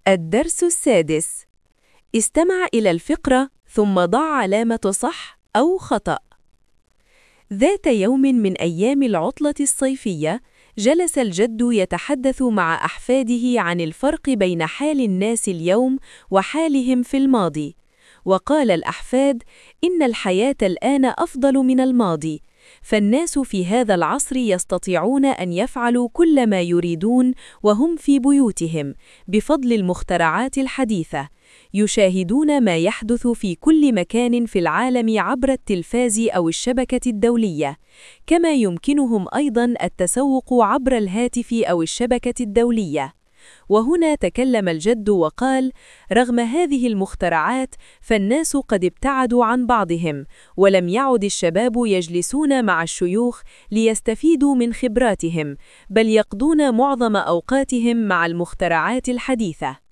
الدرس السادس. استمع إلى الفقرة ثم ضع علامة صح أو خطأ. ذات يوم من أيام العطلة الصيفية، جلس الجد يتحدث مع أحفاده عن الفرق بين حال الناس اليوم وحالهم في الماضي. وقال الأحفاد: إن الحياة الآن أفضل من الماضي، فالناس في هذا العصر يستطيعون أن يفعلوا كل ما يريدون وهم في بيوتهم بفضل المخترعات الحديثة. يشاهدون ما يحدث في كل مكان في العالم عبر التلفاز أو الشبكة الدولية، كما يمكنهم أيضاً التسوق عبر الهاتف أو الشبكة الدولية. وهنا تكلم الجد وقال: رغم هذه المخترعات، فالناس قد ابتعدوا عن بعضهم، ولم يعد الشباب يجلسون مع الشيوخ ليستفيدوا من خبراتهم، بل يقضون معظم أوقاتهم مع المخترعات الحديثة.